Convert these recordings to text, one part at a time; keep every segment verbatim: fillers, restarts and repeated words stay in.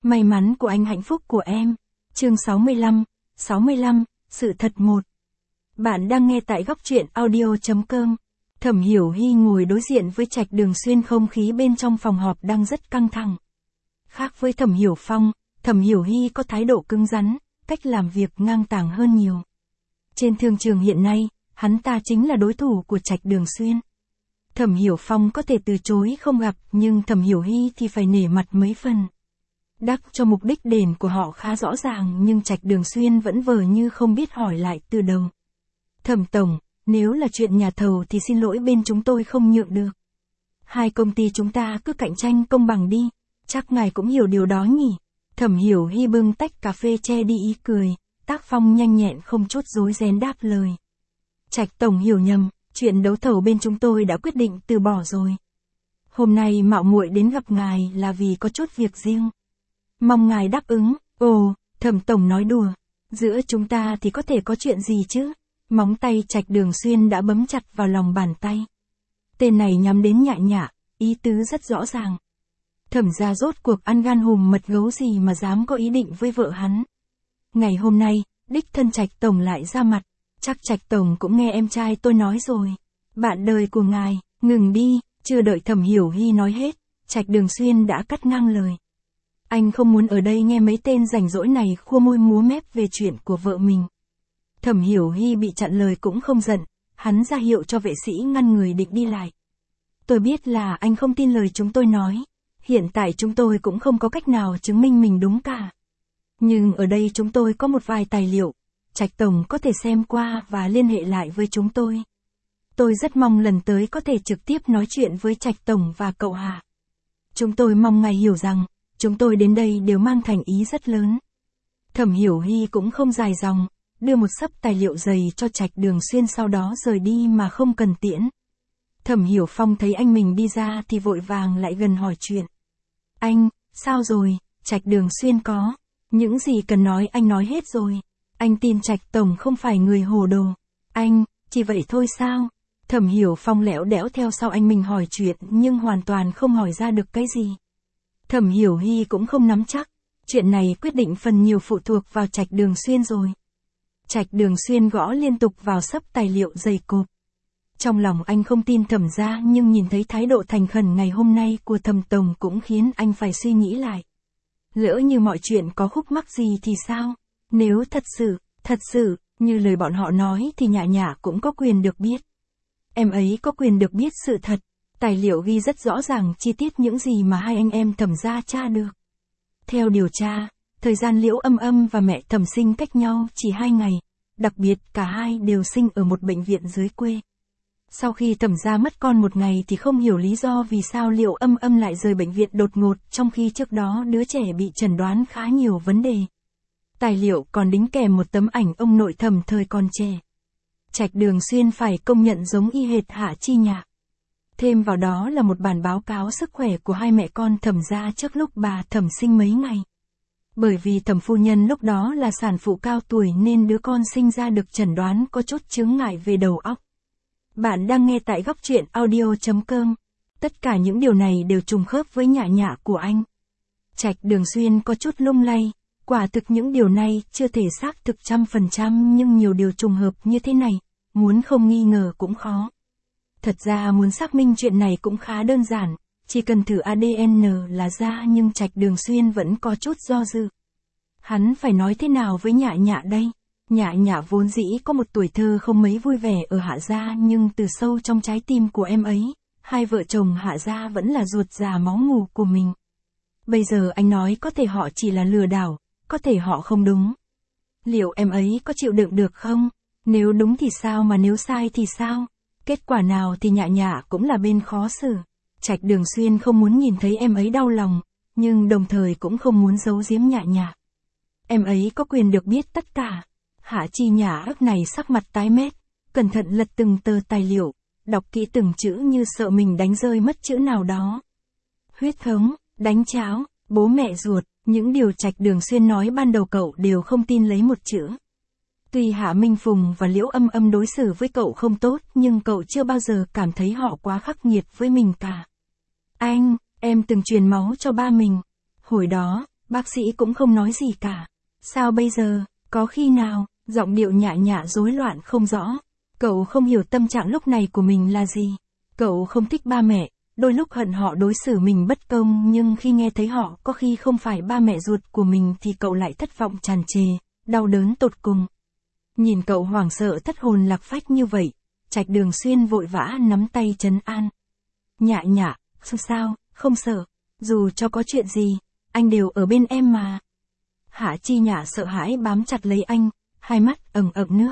May mắn của anh, hạnh phúc của em. Chương sáu mươi lăm, sáu mươi lăm, sự thật một. Bạn đang nghe tại góc truyện audio chấm com. Thẩm Hiểu Hy ngồi đối diện với Trạch Đường Xuyên, không khí bên trong phòng họp đang rất căng thẳng. Khác với Thẩm Hiểu Phong, Thẩm Hiểu Hy có thái độ cứng rắn, cách làm việc ngang tàng hơn nhiều. Trên thương trường hiện nay, hắn ta chính là đối thủ của Trạch Đường Xuyên. Thẩm Hiểu Phong có thể từ chối không gặp, nhưng Thẩm Hiểu Hy thì phải nể mặt mấy phần. Đắc cho mục đích đền của họ khá rõ ràng, nhưng Trạch Đường Xuyên vẫn vờ như không biết, hỏi lại từ đầu. Thẩm tổng, nếu là chuyện nhà thầu thì xin lỗi, bên chúng tôi không nhượng được. Hai công ty chúng ta cứ cạnh tranh công bằng đi, chắc ngài cũng hiểu điều đó nhỉ. Thẩm Hiểu Hy bưng tách cà phê che đi ý cười, tác phong nhanh nhẹn không chút rối ren đáp lời. Trạch tổng hiểu nhầm, chuyện đấu thầu bên chúng tôi đã quyết định từ bỏ rồi. Hôm nay mạo muội đến gặp ngài là vì có chút việc riêng. Mong ngài đáp ứng. Ồ, Thẩm tổng nói đùa, giữa chúng ta thì có thể có chuyện gì chứ? Móng tay Trạch Đường Xuyên đã bấm chặt vào lòng bàn tay. Tên này nhắm đến Nhạ Nhạ, ý tứ rất rõ ràng. Thẩm gia rốt cuộc ăn gan hùm mật gấu gì mà dám có ý định với vợ hắn. Ngày hôm nay, đích thân Trạch tổng lại ra mặt, chắc Trạch tổng cũng nghe em trai tôi nói rồi. Bạn đời của ngài, ngừng đi. Chưa đợi Thẩm Hiểu Hy nói hết, Trạch Đường Xuyên đã cắt ngang lời. Anh không muốn ở đây nghe mấy tên rảnh rỗi này khua môi múa mép về chuyện của vợ mình. Thẩm Hiểu Hy bị chặn lời cũng không giận, hắn ra hiệu cho vệ sĩ ngăn người định đi lại. Tôi biết là anh không tin lời chúng tôi nói, hiện tại chúng tôi cũng không có cách nào chứng minh mình đúng cả. Nhưng ở đây chúng tôi có một vài tài liệu, Trạch tổng có thể xem qua và liên hệ lại với chúng tôi. Tôi rất mong lần tới có thể trực tiếp nói chuyện với Trạch tổng và cậu Hạ. Chúng tôi mong ngài hiểu rằng, chúng tôi đến đây đều mang thành ý rất lớn. Thẩm Hiểu Hy cũng không dài dòng, đưa một xấp tài liệu dày cho Trạch Đường Xuyên, sau đó rời đi mà không cần tiễn. Thẩm Hiểu Phong thấy anh mình đi ra thì vội vàng lại gần hỏi chuyện. Anh, sao rồi? Trạch Đường Xuyên có những gì cần nói anh nói hết rồi. Anh tin Trạch tổng không phải người hồ đồ. Anh, chỉ vậy thôi sao? Thẩm Hiểu Phong lẽo đẽo theo sau anh mình hỏi chuyện, nhưng hoàn toàn không hỏi ra được cái gì. Thẩm Hiểu Hy cũng không nắm chắc, chuyện này quyết định phần nhiều phụ thuộc vào Trạch Đường Xuyên rồi. Trạch Đường Xuyên gõ liên tục vào xấp tài liệu dày cộp. Trong lòng anh không tin Thẩm gia, nhưng nhìn thấy thái độ thành khẩn ngày hôm nay của Thẩm tổng cũng khiến anh phải suy nghĩ lại. Lỡ như mọi chuyện có khúc mắc gì thì sao? Nếu thật sự, thật sự, như lời bọn họ nói thì Nhạ Nhạ cũng có quyền được biết. Em ấy có quyền được biết sự thật. Tài liệu ghi rất rõ ràng chi tiết những gì mà hai anh em Thẩm gia tra được. Theo điều tra, thời gian Liễu Âm Âm và mẹ Thẩm sinh cách nhau chỉ hai ngày, đặc biệt cả hai đều sinh ở một bệnh viện dưới quê. Sau khi Thẩm gia mất con một ngày thì không hiểu lý do vì sao Liễu Âm Âm lại rời bệnh viện đột ngột, trong khi trước đó đứa trẻ bị chẩn đoán khá nhiều vấn đề. Tài liệu còn đính kèm một tấm ảnh ông nội Thẩm thời còn trẻ. Trạch Đường Xuyên phải công nhận giống y hệt Hạ Chi Nhạ. Thêm vào đó là một bản báo cáo sức khỏe của hai mẹ con Thẩm gia trước lúc bà Thẩm sinh mấy ngày. Bởi vì Thẩm phu nhân lúc đó là sản phụ cao tuổi nên đứa con sinh ra được chẩn đoán có chút chướng ngại về đầu óc. Bạn đang nghe tại góc truyện audio chấm com. Tất cả những điều này đều trùng khớp với Nhạ Nhạ của anh. Trạch Đường Xuyên có chút lung lay, quả thực những điều này chưa thể xác thực trăm phần trăm, nhưng nhiều điều trùng hợp như thế này, muốn không nghi ngờ cũng khó. Thật ra muốn xác minh chuyện này cũng khá đơn giản, chỉ cần thử a đê en là ra, nhưng Trạch Đường Xuyên vẫn có chút do dự. Hắn phải nói thế nào với Nhạ Nhạ đây? Nhạ Nhạ vốn dĩ có một tuổi thơ không mấy vui vẻ ở Hạ gia, nhưng từ sâu trong trái tim của em ấy, hai vợ chồng Hạ gia vẫn là ruột già máu mủ của mình. Bây giờ anh nói có thể họ chỉ là lừa đảo, có thể họ không đúng. Liệu em ấy có chịu đựng được không? Nếu đúng thì sao, mà nếu sai thì sao? Kết quả nào thì Nhạ Nhạ cũng là bên khó xử. Trạch Đường Xuyên không muốn nhìn thấy em ấy đau lòng, nhưng đồng thời cũng không muốn giấu giếm Nhạ Nhạ. Em ấy có quyền được biết tất cả. Hạ Chi Nhạ ức này sắc mặt tái mét, cẩn thận lật từng tờ tài liệu, đọc kỹ từng chữ như sợ mình đánh rơi mất chữ nào đó. Huyết thống, đánh cháo, bố mẹ ruột, những điều Trạch Đường Xuyên nói ban đầu cậu đều không tin lấy một chữ. Tuy Hạ Minh Phùng và Liễu Âm Âm đối xử với cậu không tốt, nhưng cậu chưa bao giờ cảm thấy họ quá khắc nghiệt với mình cả. Anh, em từng truyền máu cho ba mình. Hồi đó, Bác sĩ cũng không nói gì cả. Sao bây giờ, có khi nào, giọng điệu Nhã Nhã rối loạn không rõ. Cậu không hiểu tâm trạng lúc này của mình là gì. Cậu không thích ba mẹ, đôi lúc hận họ đối xử mình bất công, nhưng khi nghe thấy họ có khi không phải ba mẹ ruột của mình thì cậu lại thất vọng tràn trề, đau đớn tột cùng. Nhìn cậu hoảng sợ thất hồn lạc phách như vậy, Trạch Đường Xuyên vội vã nắm tay trấn an. Nhã Nhã, sao, không sợ, dù cho có chuyện gì, anh đều ở bên em mà. Hạ Chi Nhã sợ hãi bám chặt lấy anh, hai mắt ẩn ẩn nước.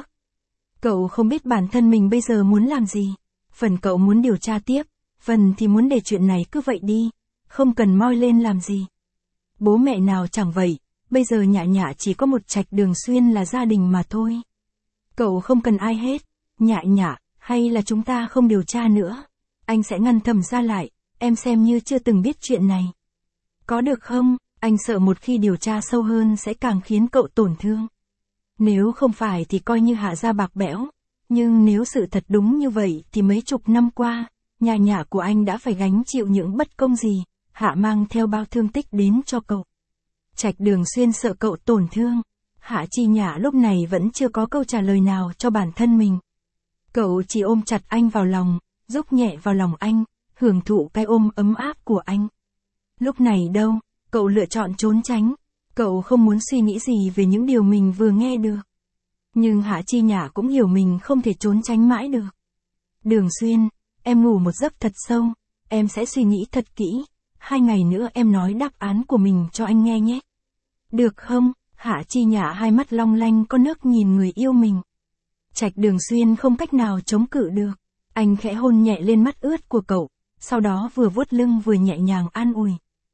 Cậu không biết bản thân mình bây giờ muốn làm gì. Phần cậu muốn điều tra tiếp, phần thì muốn để chuyện này cứ vậy đi, không cần moi lên làm gì. Bố mẹ nào chẳng vậy, bây giờ Nhã Nhã chỉ có một Trạch Đường Xuyên là gia đình mà thôi. Cậu không cần ai hết, Nhã Nhã, hay là chúng ta không điều tra nữa. Anh sẽ ngăn thầm ra lại, em xem như chưa từng biết chuyện này. Có được không? Anh sợ một khi điều tra sâu hơn sẽ càng khiến cậu tổn thương. Nếu không phải thì coi như Hạ gia bạc bẽo. Nhưng nếu sự thật đúng như vậy thì mấy chục năm qua, Nhã Nhã của anh đã phải gánh chịu những bất công gì, Hạ mang theo bao thương tích đến cho cậu. Trạch Đường Xuyên sợ cậu tổn thương. Hạ Chi Nhã lúc này vẫn chưa có câu trả lời nào cho bản thân mình. Cậu chỉ ôm chặt anh vào lòng, rúc nhẹ vào lòng anh, hưởng thụ cái ôm ấm áp của anh. Lúc này đâu, cậu lựa chọn trốn tránh. Cậu không muốn suy nghĩ gì về những điều mình vừa nghe được. Nhưng Hạ Chi Nhã cũng hiểu mình không thể trốn tránh mãi được. Đường Xuyên, em ngủ một giấc thật sâu, em sẽ suy nghĩ thật kỹ. Hai ngày nữa em nói đáp án của mình cho anh nghe nhé. Được không? Hạ Chi Nhã hai mắt long lanh có nước nhìn người yêu mình. Trạch Đường Xuyên không cách nào chống cự được. Anh khẽ hôn nhẹ lên mắt ướt của cậu, sau đó vừa vuốt lưng vừa nhẹ nhàng an ủi.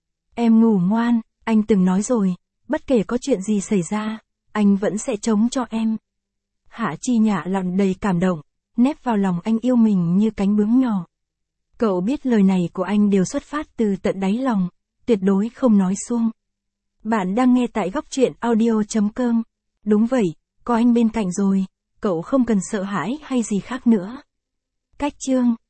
Em ngủ ngoan, anh từng nói rồi, bất kể có chuyện gì xảy ra, anh vẫn sẽ chống cho em. Hạ Chi Nhã lòng đầy cảm động, nép vào lòng anh yêu mình như cánh bướm nhỏ. Cậu biết lời này của anh đều xuất phát từ tận đáy lòng, tuyệt đối không nói suông. Bạn đang nghe tại góc truyện audio chấm com. Đúng vậy, có anh bên cạnh rồi, cậu không cần sợ hãi hay gì khác nữa. Cách chương